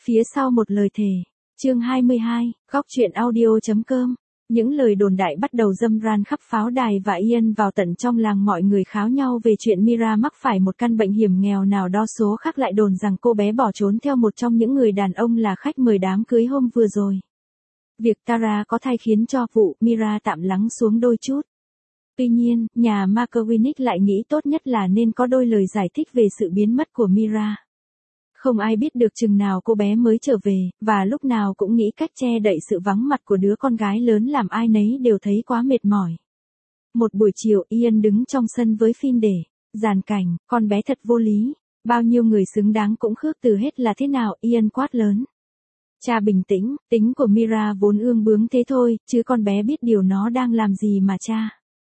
Phía sau một lời thề. Chương 22, góc truyện audio.com. Những lời đồn đại bắt đầu râm ran khắp pháo đài và Ian vào tận trong làng, mọi người kháo nhau về chuyện Mira mắc phải một căn bệnh hiểm nghèo nào đó. Số khác lại đồn rằng cô bé bỏ trốn theo một trong những người đàn ông là khách mời đám cưới hôm vừa rồi. Việc Tara có thai khiến cho vụ Mira tạm lắng xuống đôi chút. Tuy nhiên, nhà McWinnick lại nghĩ tốt nhất là nên có đôi lời giải thích về sự biến mất của Mira. Không ai biết được chừng nào cô bé mới trở về, và lúc nào cũng nghĩ cách che đậy sự vắng mặt của đứa con gái lớn làm ai nấy đều thấy quá mệt mỏi. Một buổi chiều, Ian đứng trong sân với Finn để dàn cảnh, con bé thật vô lý, bao nhiêu người xứng đáng cũng khước từ hết là thế nào, Ian quát lớn. Cha bình tĩnh, tính của Mira vốn ương bướng thế thôi, chứ con bé biết điều nó đang làm gì mà cha.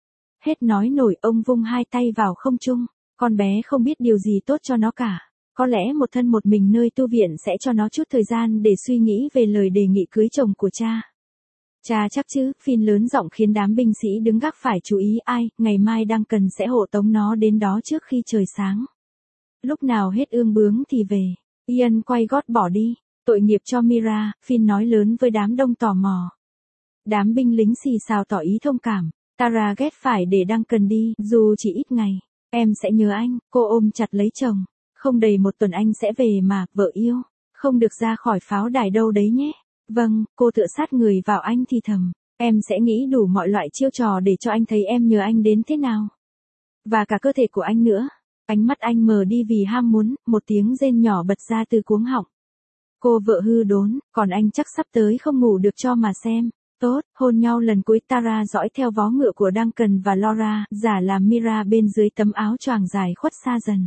Hết nói nổi, ông vung hai tay vào không trung, con bé không biết điều gì tốt cho nó cả. Có lẽ một thân một mình nơi tu viện sẽ cho nó chút thời gian để suy nghĩ về lời đề nghị cưới chồng của cha. Cha chắc chứ, Finn lớn giọng khiến đám binh sĩ đứng gác phải chú ý. Ai, ngày mai Duncan sẽ hộ tống nó đến đó trước khi trời sáng. Lúc nào hết ương bướng thì về. Ian quay gót bỏ đi. Tội nghiệp cho Mira, Finn nói lớn với đám đông tò mò. Đám binh lính xì xào tỏ ý thông cảm. Tara ghét phải để Duncan đi, dù chỉ ít ngày. Em sẽ nhớ anh, cô ôm chặt lấy chồng. Không đầy một tuần anh sẽ về mà, vợ yêu. Không được ra khỏi pháo đài đâu đấy nhé. Vâng, cô tựa sát người vào anh thì thầm. Em sẽ nghĩ đủ mọi loại chiêu trò để cho anh thấy em nhớ anh đến thế nào. Và cả cơ thể của anh nữa. Ánh mắt anh mờ đi vì ham muốn, một tiếng rên nhỏ bật ra từ cuống họng. Cô vợ hư đốn, còn anh chắc sắp tới không ngủ được cho mà xem. Tốt, hôn nhau lần cuối. Tara dõi theo vó ngựa của Duncan và Laura, giả làm Mira bên dưới tấm áo choàng dài khuất xa dần.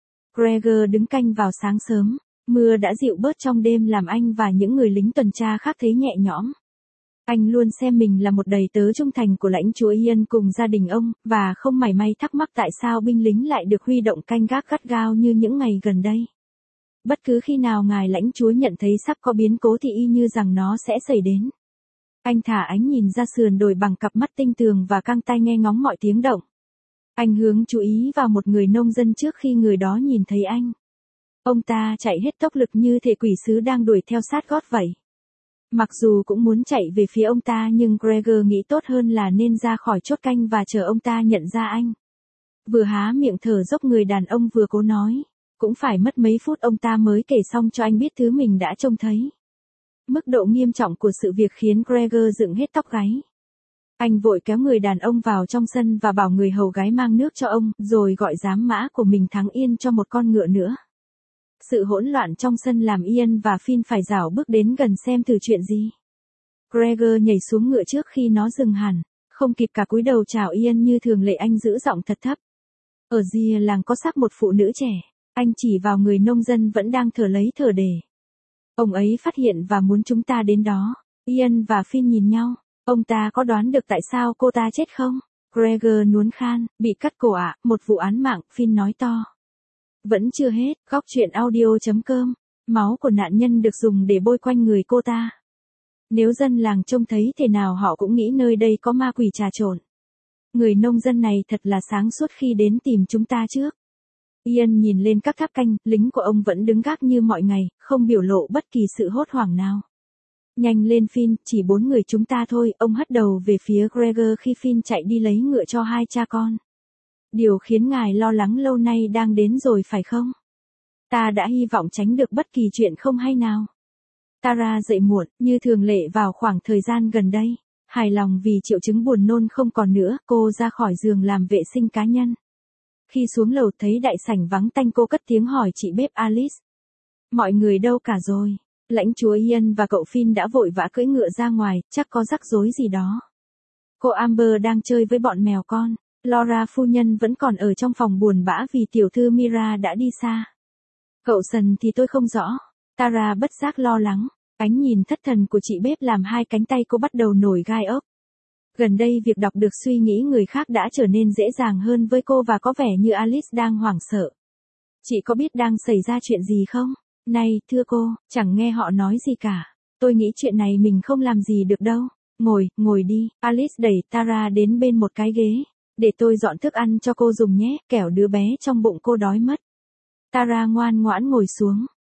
Gregor đứng canh vào sáng sớm, mưa đã dịu bớt trong đêm làm anh và những người lính tuần tra khác thấy nhẹ nhõm. Anh luôn xem mình là một đầy tớ trung thành của lãnh chúa Ian cùng gia đình ông, và không mảy may thắc mắc tại sao binh lính lại được huy động canh gác gắt gao như những ngày gần đây. Bất cứ khi nào ngài lãnh chúa nhận thấy sắp có biến cố thì y như rằng nó sẽ xảy đến. Anh thả ánh nhìn ra sườn đồi bằng cặp mắt tinh tường và căng tai nghe ngóng mọi tiếng động. Anh hướng chú ý vào một người nông dân trước khi người đó nhìn thấy anh. Ông ta chạy hết tốc lực như thể quỷ sứ đang đuổi theo sát gót vậy. Mặc dù cũng muốn chạy về phía ông ta nhưng Gregor nghĩ tốt hơn là nên ra khỏi chốt canh và chờ ông ta nhận ra anh. Vừa há miệng thở dốc người đàn ông vừa cố nói. Cũng phải mất mấy phút ông ta mới kể xong cho anh biết thứ mình đã trông thấy. Mức độ nghiêm trọng của sự việc khiến Gregor dựng hết tóc gáy. Anh vội kéo người đàn ông vào trong sân và bảo người hầu gái mang nước cho ông, rồi gọi giám mã của mình thắng yên cho một con ngựa nữa. Sự hỗn loạn trong sân làm Ian và Finn phải rảo bước đến gần xem thử chuyện gì. Gregor nhảy xuống ngựa trước khi nó dừng hẳn, không kịp cả cúi đầu chào Ian như thường lệ, anh giữ giọng thật thấp. Ở rìa làng có xác một phụ nữ trẻ, anh chỉ vào người nông dân vẫn đang thở lấy thở để. Ông ấy phát hiện và muốn chúng ta đến đó. Ian và Finn nhìn nhau. Ông ta có đoán được tại sao cô ta chết không? Gregor nuốt khan, bị cắt cổ ạ, một vụ án mạng, Finn nói to. Vẫn chưa hết, góc truyện audio.com. Máu của nạn nhân được dùng để bôi quanh người cô ta. Nếu dân làng trông thấy thế nào họ cũng nghĩ nơi đây có ma quỷ trà trộn. Người nông dân này thật là sáng suốt khi đến tìm chúng ta trước. Ian nhìn lên các tháp canh, lính của ông vẫn đứng gác như mọi ngày, không biểu lộ bất kỳ sự hốt hoảng nào. Nhanh lên Finn, chỉ 4 người chúng ta thôi, ông hất đầu về phía Gregor khi Finn chạy đi lấy ngựa cho hai cha con. Điều khiến ngài lo lắng lâu nay đang đến rồi phải không? Ta đã hy vọng tránh được bất kỳ chuyện không hay nào. Tara dậy muộn, như thường lệ vào khoảng thời gian gần đây. Hài lòng vì triệu chứng buồn nôn không còn nữa, cô ra khỏi giường làm vệ sinh cá nhân. Khi xuống lầu thấy đại sảnh vắng tanh, cô cất tiếng hỏi chị bếp Alice. Mọi người đâu cả rồi? Lãnh chúa Ian và cậu Finn đã vội vã cưỡi ngựa ra ngoài, chắc có rắc rối gì đó. Cô Amber đang chơi với bọn mèo con. Laura phu nhân vẫn còn ở trong phòng buồn bã vì tiểu thư Mira đã đi xa. Cậu Sần thì tôi không rõ. Tara bất giác lo lắng. Ánh nhìn thất thần của chị bếp làm hai cánh tay cô bắt đầu nổi gai ốc. Gần đây việc đọc được suy nghĩ người khác đã trở nên dễ dàng hơn với cô và có vẻ như Alice đang hoảng sợ. Chị có biết đang xảy ra chuyện gì không? Này, thưa cô, chẳng nghe họ nói gì cả. Tôi nghĩ chuyện này mình không làm gì được đâu. Ngồi đi. Alice đẩy Tara đến bên một cái ghế. Để tôi dọn thức ăn cho cô dùng nhé, kẻo đứa bé trong bụng cô đói mất. Tara ngoan ngoãn ngồi xuống.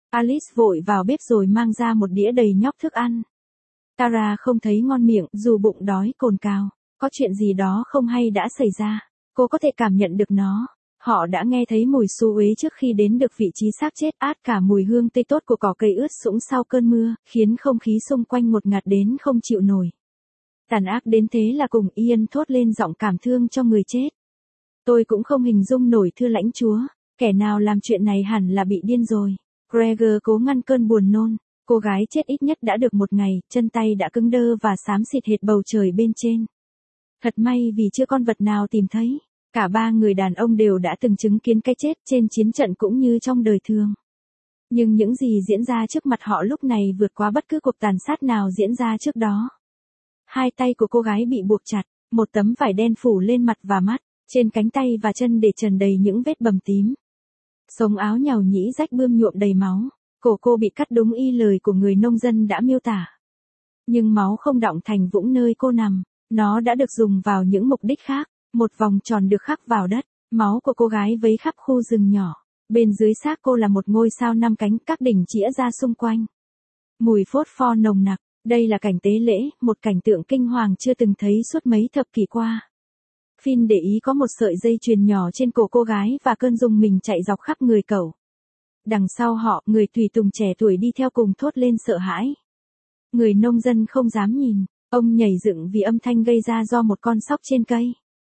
Alice vội vào bếp rồi mang ra một đĩa đầy nhóc thức ăn. Tara không thấy ngon miệng, dù bụng đói cồn cào. Có chuyện gì đó không hay đã xảy ra. Cô có thể cảm nhận được nó. Họ đã nghe thấy mùi xú uế trước khi đến được vị trí xác chết, át cả mùi hương tươi tốt của cỏ cây ướt sũng sau cơn mưa, khiến không khí xung quanh ngột ngạt đến không chịu nổi. Tàn ác đến thế là cùng, Ian thốt lên giọng cảm thương cho người chết. Tôi cũng không hình dung nổi, thưa lãnh chúa. Kẻ nào làm chuyện này hẳn là bị điên rồi. Gregor cố ngăn cơn buồn nôn. Cô gái chết ít nhất đã được một ngày, chân tay đã cứng đơ và xám xịt hệt bầu trời bên trên. Thật may vì chưa con vật nào tìm thấy. Cả ba người đàn ông đều đã từng chứng kiến cái chết trên chiến trận cũng như trong đời thường. Nhưng những gì diễn ra trước mặt họ lúc này vượt quá bất cứ cuộc tàn sát nào diễn ra trước đó. Hai tay của cô gái bị buộc chặt, một tấm vải đen phủ lên mặt và mắt, trên cánh tay và chân để trần đầy những vết bầm tím. Sống áo nhàu nhĩ rách bươm nhuộm đầy máu, cổ cô bị cắt đúng y lời của người nông dân đã miêu tả. Nhưng máu không đọng thành vũng nơi cô nằm, nó đã được dùng vào những mục đích khác. Một vòng tròn được khắc vào đất, máu của cô gái vấy khắp khu rừng nhỏ. Bên dưới xác cô là một ngôi sao 5 cánh, các đỉnh chĩa ra xung quanh. Mùi phốt pho nồng nặc, đây là cảnh tế lễ, một cảnh tượng kinh hoàng chưa từng thấy suốt mấy thập kỷ qua. Finn để ý có một sợi dây chuyền nhỏ trên cổ cô gái và cơn rùng mình chạy dọc khắp người cậu. Đằng sau họ, người tùy tùng trẻ tuổi đi theo cùng thốt lên sợ hãi. Người nông dân không dám nhìn, ông nhảy dựng vì âm thanh gây ra do một con sóc trên cây.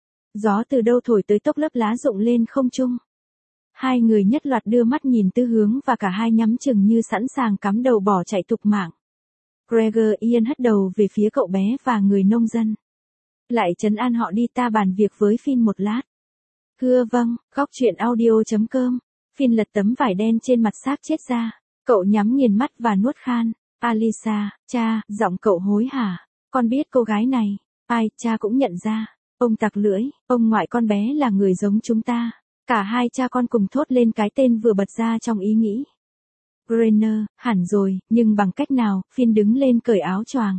Gió từ đâu thổi tới tốc lớp lá rụng lên không trung. Hai người nhất loạt đưa mắt nhìn tư hướng và cả hai nhắm chừng như sẵn sàng cắm đầu bỏ chạy thục mạng. Gregor Ian hất đầu về phía cậu bé và người nông dân. Lại trấn an họ đi, ta bàn việc với Finn một lát. Thưa vâng, góc chuyện audio.com. Finn lật tấm vải đen trên mặt xác chết ra. Cậu nhắm nghiền mắt và nuốt khan. Alisa, cha, giọng cậu hối hả. Con biết cô gái này. Ai, cha cũng nhận ra. Ông tặc lưỡi, ông ngoại con bé là người giống chúng ta. Cả hai cha con cùng thốt lên cái tên vừa bật ra trong ý nghĩ. Grainer, hẳn rồi, nhưng bằng cách nào? Finn đứng lên cởi áo choàng.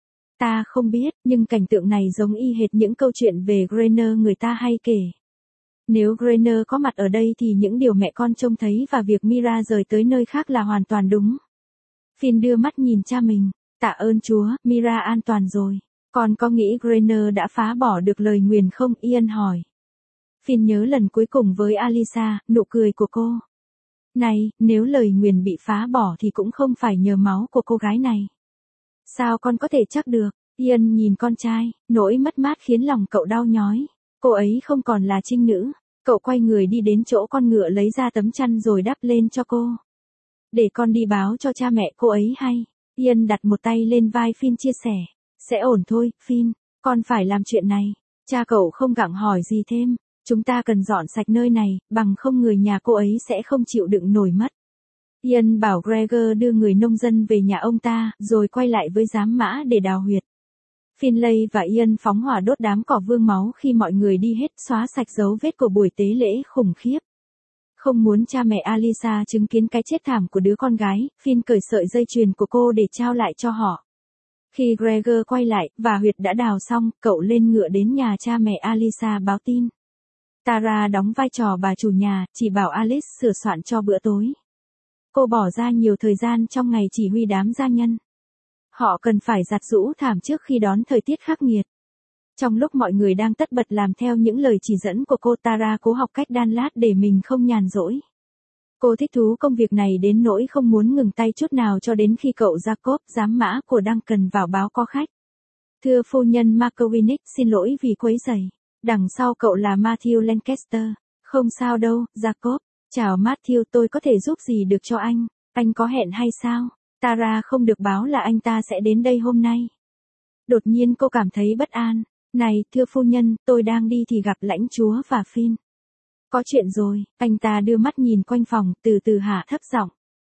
Ta không biết, nhưng cảnh tượng này giống y hệt những câu chuyện về Grainer người ta hay kể. Nếu Grainer có mặt ở đây thì những điều mẹ con trông thấy và việc Mira rời tới nơi khác là hoàn toàn đúng. Finn đưa mắt nhìn cha mình. Tạ ơn Chúa, Mira an toàn rồi. Con có nghĩ Grainer đã phá bỏ được lời nguyền không? Ian hỏi. Finn nhớ lần cuối cùng với Alisa, nụ cười của cô. Này, nếu lời nguyền bị phá bỏ thì cũng không phải nhờ máu của cô gái này. Sao con có thể chắc được? Ian nhìn con trai, nỗi mất mát khiến lòng cậu đau nhói. Cô ấy không còn là trinh nữ. Cậu quay người đi đến chỗ con ngựa lấy ra tấm chăn rồi đắp lên cho cô. Để con đi báo cho cha mẹ cô ấy hay. Ian đặt một tay lên vai Finn chia sẻ. Sẽ ổn thôi, Finn, con phải làm chuyện này. Cha cậu không gặng hỏi gì thêm. Chúng ta cần dọn sạch nơi này, bằng không người nhà cô ấy sẽ không chịu đựng nổi mất. Ian bảo Gregor đưa người nông dân về nhà ông ta, rồi quay lại với giám mã để đào huyệt. Finlay và Ian phóng hỏa đốt đám cỏ vương máu khi mọi người đi hết, xóa sạch dấu vết của buổi tế lễ khủng khiếp. Không muốn cha mẹ Alisa chứng kiến cái chết thảm của đứa con gái, Finn cởi sợi dây chuyền của cô để trao lại cho họ. Khi Gregor quay lại, và huyệt đã đào xong, cậu lên ngựa đến nhà cha mẹ Alisa báo tin. Tara đóng vai trò bà chủ nhà, chỉ bảo Alice sửa soạn cho bữa tối. Cô bỏ ra nhiều thời gian trong ngày chỉ huy đám gia nhân. Họ cần phải giặt giũ thảm trước khi đón thời tiết khắc nghiệt. Trong lúc mọi người đang tất bật làm theo những lời chỉ dẫn của cô, Tara cố học cách đan lát để mình không nhàn rỗi. Cô thích thú công việc này đến nỗi không muốn ngừng tay chút nào cho đến khi cậu Jacob, giám mã của Duncan vào báo có khách. Thưa phu nhân McCormick, xin lỗi vì quấy rầy. Đằng sau cậu là Matthew Lancaster. Không sao đâu, Jacob. Chào Matthew, tôi có thể giúp gì được cho anh? Anh có hẹn hay sao? Tara không được báo là anh ta sẽ đến đây hôm nay. Đột nhiên cô cảm thấy bất an. Này, thưa phu nhân, tôi đang đi thì gặp lãnh chúa và Finn. Có chuyện rồi, anh ta đưa mắt nhìn quanh phòng, từ từ hạ thấp giọng.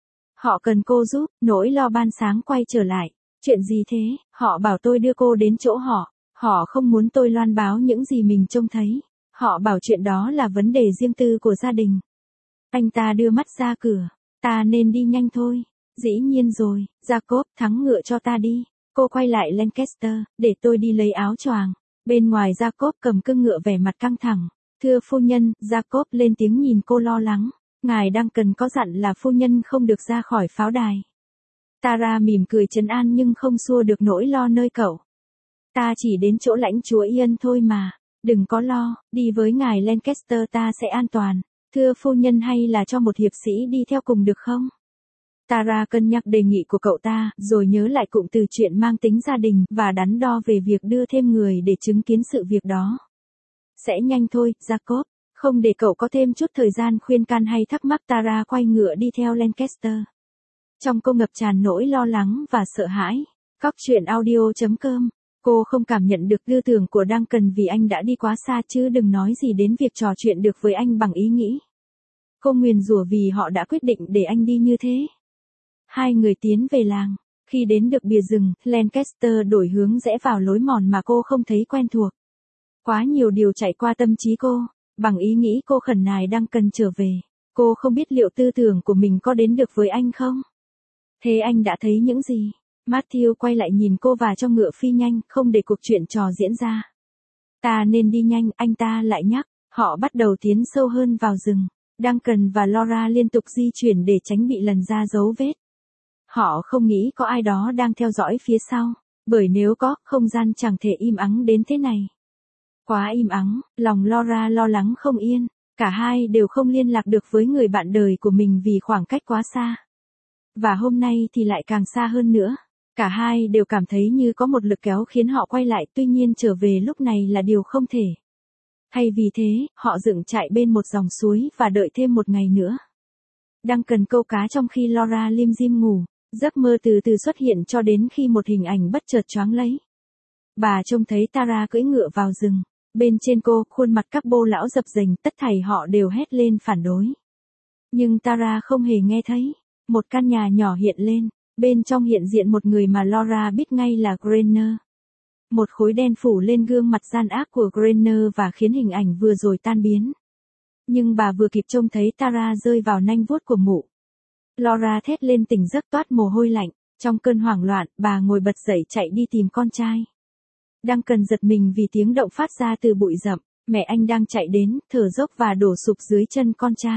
Họ cần cô giúp, nỗi lo ban sáng quay trở lại. Chuyện gì thế? Họ bảo tôi đưa cô đến chỗ họ. Họ không muốn tôi loan báo những gì mình trông thấy. Họ bảo chuyện đó là vấn đề riêng tư của gia đình. Anh ta đưa mắt ra cửa. Ta nên đi nhanh thôi. Dĩ nhiên rồi, Jacob, thắng ngựa cho ta đi. Cô quay lại Lancaster, để tôi đi lấy áo choàng. Bên ngoài Jacob cầm cương ngựa vẻ mặt căng thẳng. Thưa phu nhân, Jacob lên tiếng nhìn cô lo lắng. Ngài Duncan có dặn là phu nhân không được ra khỏi pháo đài. Tara mỉm cười trấn an nhưng không xua được nỗi lo nơi cậu. Ta chỉ đến chỗ lãnh chúa Ian thôi mà, đừng có lo, đi với ngài Lancaster ta sẽ an toàn. Thưa phu nhân hay là cho một hiệp sĩ đi theo cùng được không? Tara cân nhắc đề nghị của cậu ta, rồi nhớ lại cụm từ chuyện mang tính gia đình và đắn đo về việc đưa thêm người để chứng kiến sự việc đó. Sẽ nhanh thôi, Jacob, không để cậu có thêm chút thời gian khuyên can hay thắc mắc. Tara quay ngựa đi theo Lancaster. Trong cô ngập tràn nỗi lo lắng và sợ hãi. Góc truyện audio.com. Cô không cảm nhận được tư tưởng của Duncan vì anh đã đi quá xa chứ đừng nói gì đến việc trò chuyện được với anh bằng ý nghĩ. Cô nguyền rủa vì họ đã quyết định để anh đi như thế. Hai người tiến về làng. Khi đến được bìa rừng, Lancaster đổi hướng rẽ vào lối mòn mà cô không thấy quen thuộc. Quá nhiều điều chạy qua tâm trí cô. Bằng ý nghĩ cô khẩn nài Duncan trở về. Cô không biết liệu tư tưởng của mình có đến được với anh không? Thế anh đã thấy những gì? Matthew quay lại nhìn cô và cho ngựa phi nhanh, không để cuộc chuyện trò diễn ra. Ta nên đi nhanh, anh ta lại nhắc. Họ bắt đầu tiến sâu hơn vào rừng. Duncan và Laura liên tục di chuyển để tránh bị lần ra dấu vết. Họ không nghĩ có ai đó đang theo dõi phía sau, bởi nếu có, không gian chẳng thể im ắng đến thế này. Quá im ắng, lòng Laura lo lắng không yên, cả hai đều không liên lạc được với người bạn đời của mình vì khoảng cách quá xa. Và hôm nay thì lại càng xa hơn nữa. Cả hai đều cảm thấy như có một lực kéo khiến họ quay lại, tuy nhiên trở về lúc này là điều không thể. Hay vì thế, họ dựng trại bên một dòng suối và đợi thêm một ngày nữa. Duncan câu cá trong khi Laura lim dim ngủ, giấc mơ từ từ xuất hiện cho đến khi một hình ảnh bất chợt choáng lấy. Bà trông thấy Tara cưỡi ngựa vào rừng, bên trên cô, khuôn mặt các bô lão dập dềnh, tất thảy họ đều hét lên phản đối. Nhưng Tara không hề nghe thấy. Một căn nhà nhỏ hiện lên, bên trong hiện diện một người mà Laura biết ngay là Grainer. Một khối đen phủ lên gương mặt gian ác của Grainer và khiến hình ảnh vừa rồi tan biến. Nhưng bà vừa kịp trông thấy Tara rơi vào nanh vuốt của mụ. Laura thét lên tỉnh giấc toát mồ hôi lạnh, trong cơn hoảng loạn, bà ngồi bật dậy chạy đi tìm con trai. Duncan giật mình vì tiếng động phát ra từ bụi rậm, mẹ anh đang chạy đến, thở dốc và đổ sụp dưới chân con trai.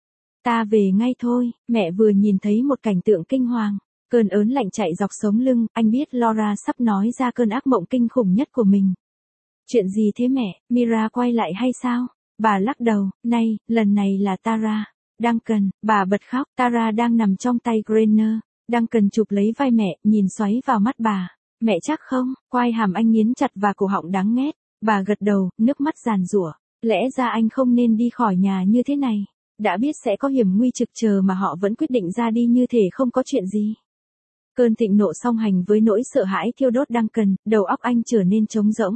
Ta về ngay thôi, mẹ vừa nhìn thấy một cảnh tượng kinh hoàng. Cơn ớn lạnh chạy dọc sống lưng, anh biết Laura sắp nói ra cơn ác mộng kinh khủng nhất của mình. Chuyện gì thế mẹ, Mira quay lại hay sao? Bà lắc đầu, này, lần này là Tara. Duncan, bà bật khóc, Tara đang nằm trong tay Grainer. Duncan chụp lấy vai mẹ, nhìn xoáy vào mắt bà. Mẹ chắc không? Quai hàm anh nghiến chặt và cổ họng đáng nghét. Bà gật đầu, nước mắt giàn giụa. Lẽ ra anh không nên đi khỏi nhà như thế này. Đã biết sẽ có hiểm nguy trực chờ mà họ vẫn quyết định ra đi như thể không có chuyện gì. Cơn thịnh nộ song hành với nỗi sợ hãi thiêu đốt Duncan, đầu óc anh trở nên trống rỗng.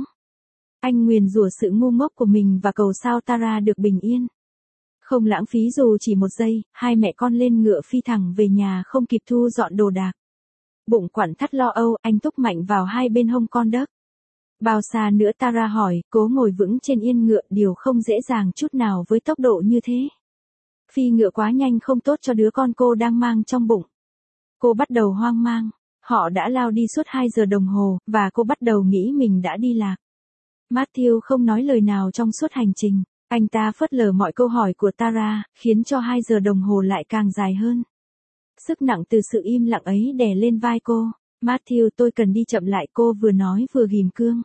Anh nguyền rủa sự ngu ngốc của mình và cầu sao Tara được bình yên. Không lãng phí dù chỉ một giây, hai mẹ con lên ngựa phi thẳng về nhà không kịp thu dọn đồ đạc. Bụng quặn thắt lo âu, anh thúc mạnh vào hai bên hông con đất. Bao xa nữa Tara hỏi, cố ngồi vững trên yên ngựa, điều không dễ dàng chút nào với tốc độ như thế. Phi ngựa quá nhanh không tốt cho đứa con cô đang mang trong bụng. Cô bắt đầu hoang mang. Họ đã lao đi suốt 2 giờ đồng hồ, và cô bắt đầu nghĩ mình đã đi lạc. Matthew không nói lời nào trong suốt hành trình. Anh ta phớt lờ mọi câu hỏi của Tara, khiến cho 2 giờ đồng hồ lại càng dài hơn. Sức nặng từ sự im lặng ấy đè lên vai cô. Matthew, tôi cần đi chậm lại, cô vừa nói vừa ghim cương.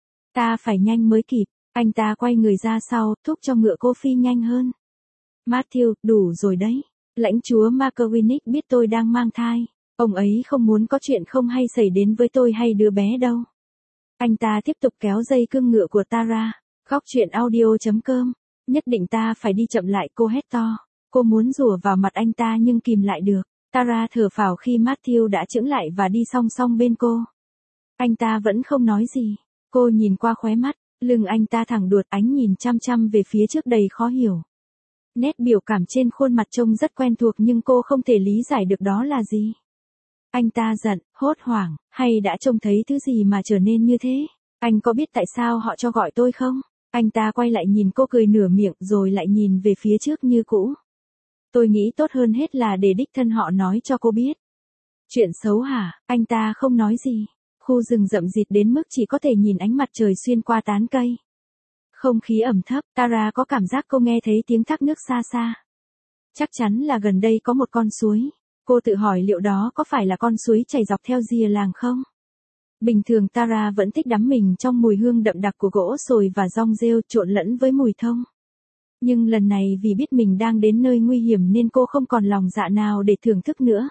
Ta phải nhanh mới kịp. Anh ta quay người ra sau, thúc cho ngựa cô phi nhanh hơn. Matthew, đủ rồi đấy. Lãnh chúa McWinnick biết tôi đang mang thai. Ông ấy không muốn có chuyện không hay xảy đến với tôi hay đứa bé đâu. Anh ta tiếp tục kéo dây cương ngựa của Tara. Góc truyện audio.com. Nhất định ta phải đi chậm lại, cô hét to. Cô muốn rủa vào mặt anh ta nhưng kìm lại được. Tara thở phào khi Matthew đã chững lại và đi song song bên cô. Anh ta vẫn không nói gì. Cô nhìn qua khóe mắt, lưng anh ta thẳng đuột, ánh nhìn chăm chăm về phía trước đầy khó hiểu. Nét biểu cảm trên khuôn mặt trông rất quen thuộc nhưng cô không thể lý giải được đó là gì. Anh ta giận, hốt hoảng, hay đã trông thấy thứ gì mà trở nên như thế? Anh có biết tại sao họ cho gọi tôi không? Anh ta quay lại nhìn cô cười nửa miệng rồi lại nhìn về phía trước như cũ. Tôi nghĩ tốt hơn hết là để đích thân họ nói cho cô biết. Chuyện xấu hả? Anh ta không nói gì. Khu rừng rậm rịt đến mức chỉ có thể nhìn ánh mặt trời xuyên qua tán cây. Không khí ẩm thấp, Tara có cảm giác cô nghe thấy tiếng thác nước xa xa. Chắc chắn là gần đây có một con suối. Cô tự hỏi liệu đó có phải là con suối chảy dọc theo rìa làng không? Bình thường Tara vẫn thích đắm mình trong mùi hương đậm đặc của gỗ sồi và rong rêu trộn lẫn với mùi thông. Nhưng lần này vì biết mình đang đến nơi nguy hiểm nên cô không còn lòng dạ nào để thưởng thức nữa.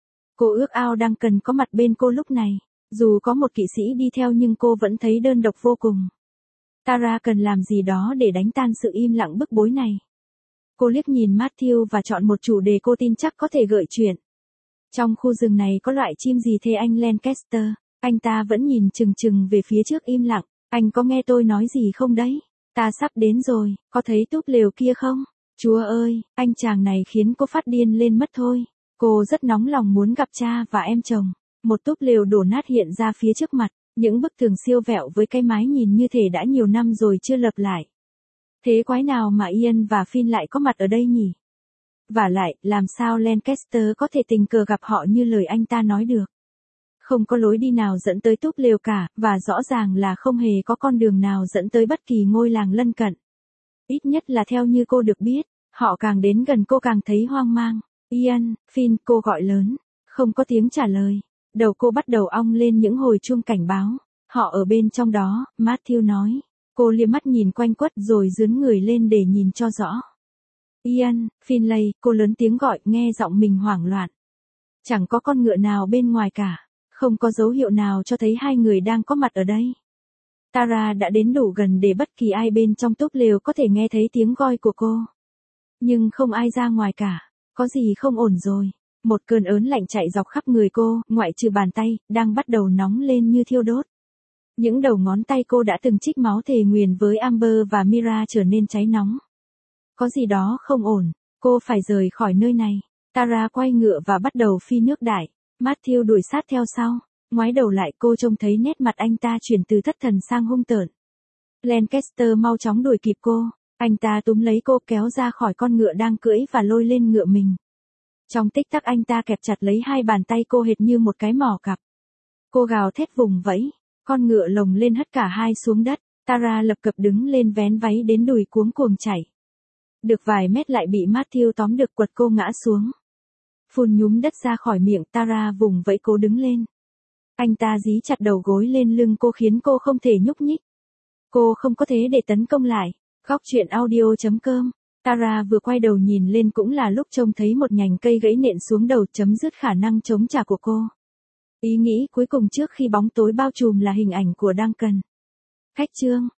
Cô ước ao Duncan có mặt bên cô lúc này. Dù có một kỵ sĩ đi theo nhưng cô vẫn thấy đơn độc vô cùng. Tara cần làm gì đó để đánh tan sự im lặng bức bối này. Cô liếc nhìn Matthew và chọn một chủ đề cô tin chắc có thể gợi chuyện. Trong khu rừng này có loại chim gì thế anh Lancaster? Anh ta vẫn nhìn chừng chừng về phía trước im lặng. Anh có nghe tôi nói gì không đấy? Ta sắp đến rồi, có thấy túp lều kia không? Chúa ơi, anh chàng này khiến cô phát điên lên mất thôi. Cô rất nóng lòng muốn gặp cha và em chồng. Một túp lều đổ nát hiện ra phía trước mặt. Những bức tường siêu vẹo với cái mái nhìn như thể đã nhiều năm rồi chưa lợp lại. Thế quái nào mà Ian và Finn lại có mặt ở đây nhỉ? Vả lại, làm sao Lancaster có thể tình cờ gặp họ như lời anh ta nói được? Không có lối đi nào dẫn tới túp lều cả, và rõ ràng là không hề có con đường nào dẫn tới bất kỳ ngôi làng lân cận. Ít nhất là theo như cô được biết, họ càng đến gần cô càng thấy hoang mang. Ian, Finn, cô gọi lớn. Không có tiếng trả lời. Đầu cô bắt đầu ong lên những hồi chuông cảnh báo. Họ ở bên trong đó, Matthew nói. Cô liếc mắt nhìn quanh quất rồi dướn người lên để nhìn cho rõ. Ian, Finlay, cô lớn tiếng gọi, nghe giọng mình hoảng loạn. Chẳng có con ngựa nào bên ngoài cả. Không có dấu hiệu nào cho thấy hai người đang có mặt ở đây. Tara đã đến đủ gần để bất kỳ ai bên trong túp lều có thể nghe thấy tiếng gọi của cô. Nhưng không ai ra ngoài cả. Có gì không ổn rồi. Một cơn ớn lạnh chạy dọc khắp người cô, ngoại trừ bàn tay, đang bắt đầu nóng lên như thiêu đốt. Những đầu ngón tay cô đã từng trích máu thề nguyền với Amber và Mira trở nên cháy nóng. Có gì đó không ổn, cô phải rời khỏi nơi này. Tara quay ngựa và bắt đầu phi nước đại. Matthew đuổi sát theo sau. Ngoái đầu lại cô trông thấy nét mặt anh ta chuyển từ thất thần sang hung tợn. Lancaster mau chóng đuổi kịp cô. Anh ta túm lấy cô kéo ra khỏi con ngựa đang cưỡi và lôi lên ngựa mình. Trong tích tắc anh ta kẹp chặt lấy hai bàn tay cô hệt như một cái mỏ cặp. Cô gào thét vùng vẫy. Con ngựa lồng lên hất cả hai xuống đất. Tara lập cập đứng lên vén váy đến đùi cuống cuồng chảy. Được vài mét lại bị Matthew tóm được quật cô ngã xuống. Phun nhúm đất ra khỏi miệng, Tara vùng vẫy cố đứng lên. Anh ta dí chặt đầu gối lên lưng cô khiến cô không thể nhúc nhích. Cô không có thế để tấn công lại. Góc truyện audio.com. Tara vừa quay đầu nhìn lên cũng là lúc trông thấy một nhành cây gãy nện xuống đầu chấm dứt khả năng chống trả của cô. Ý nghĩ cuối cùng trước khi bóng tối bao trùm là hình ảnh của Duncan. Khách chương.